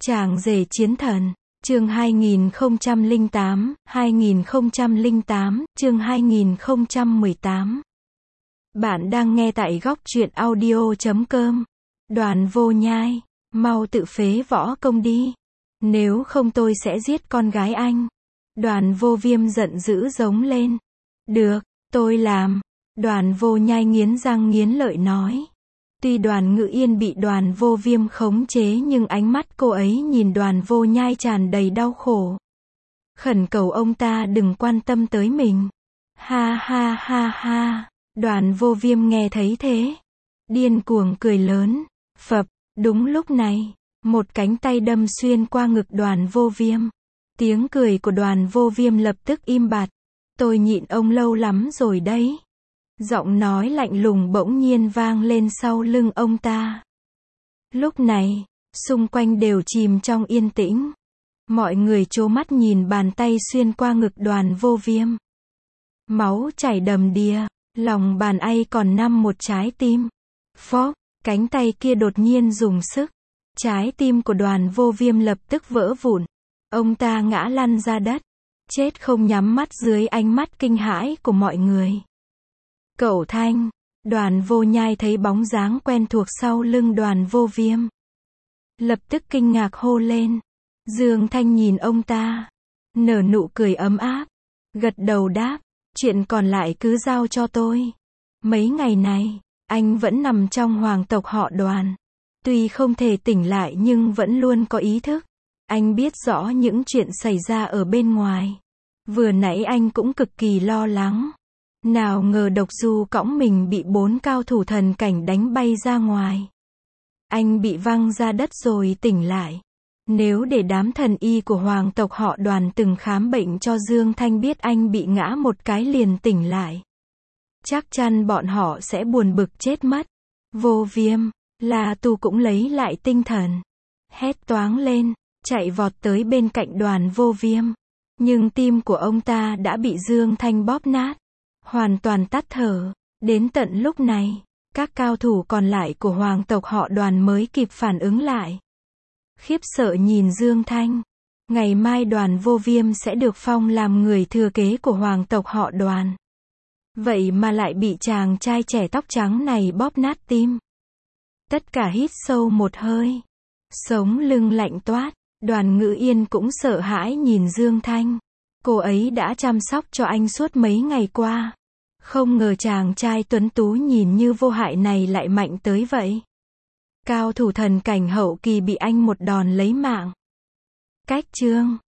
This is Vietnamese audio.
Chàng rể chiến thần, chương 2008, chương 2018. Bạn đang nghe tại góc truyện audio.com. Đoàn Vô Nhai, mau tự phế võ công đi. Nếu không tôi sẽ giết con gái anh. Đoàn Vô Viêm giận dữ giống lên. Được, tôi làm. Đoàn Vô Nhai nghiến răng nghiến lợi nói. Tuy Đoàn Ngự Yên bị Đoàn Vô Viêm khống chế nhưng ánh mắt cô ấy nhìn Đoàn Vô Nhai tràn đầy đau khổ. Khẩn cầu ông ta đừng quan tâm tới mình. Ha ha ha ha. Đoàn Vô Viêm nghe thấy thế, điên cuồng cười lớn. Phập, đúng lúc này, một cánh tay đâm xuyên qua ngực Đoàn Vô Viêm. Tiếng cười của Đoàn Vô Viêm lập tức im bặt. Tôi nhịn ông lâu lắm rồi đấy. Giọng nói lạnh lùng bỗng nhiên vang lên sau lưng ông ta. Lúc này, xung quanh đều chìm trong yên tĩnh. Mọi người trố mắt nhìn bàn tay xuyên qua ngực Đoàn Vô Viêm. Máu chảy đầm đìa, lòng bàn tay còn nằm một trái tim. Phốc, cánh tay kia đột nhiên dùng sức. Trái tim của Đoàn Vô Viêm lập tức vỡ vụn. Ông ta ngã lăn ra đất. Chết không nhắm mắt dưới ánh mắt kinh hãi của mọi người. Cậu Thanh, Đoàn Vô Nhai thấy bóng dáng quen thuộc sau lưng Đoàn Vô Viêm. Lập tức kinh ngạc hô lên. Dương Thanh nhìn ông ta, nở nụ cười ấm áp, gật đầu đáp, chuyện còn lại cứ giao cho tôi. Mấy ngày này, anh vẫn nằm trong hoàng tộc họ Đoàn. Tuy không thể tỉnh lại nhưng vẫn luôn có ý thức. Anh biết rõ những chuyện xảy ra ở bên ngoài. Vừa nãy anh cũng cực kỳ lo lắng. Nào ngờ Độc Du cõng mình bị 4 cao thủ thần cảnh đánh bay ra ngoài. Anh bị văng ra đất rồi tỉnh lại. Nếu để đám thần y của hoàng tộc họ Đoàn từng khám bệnh cho Dương Thanh biết anh bị ngã một cái liền tỉnh lại, chắc chắn bọn họ sẽ buồn bực chết mất. Vô Viêm, La Tu cũng lấy lại tinh thần. Hét toáng lên, chạy vọt tới bên cạnh Đoàn Vô Viêm. Nhưng tim của ông ta đã bị Dương Thanh bóp nát. Hoàn toàn tắt thở. Đến tận lúc này, các cao thủ còn lại của hoàng tộc họ Đoàn mới kịp phản ứng lại. Khiếp sợ nhìn Dương Thanh. Ngày mai Đoàn Vô Viêm sẽ được phong làm người thừa kế của hoàng tộc họ Đoàn. Vậy mà lại bị chàng trai trẻ tóc trắng này bóp nát tim. Tất cả hít sâu một hơi. Sống lưng lạnh toát. Đoàn Ngự Yên cũng sợ hãi nhìn Dương Thanh. Cô ấy đã chăm sóc cho anh suốt mấy ngày qua. Không ngờ chàng trai tuấn tú nhìn như vô hại này lại mạnh tới vậy. Cao thủ thần cảnh hậu kỳ bị anh một đòn lấy mạng. Cách chương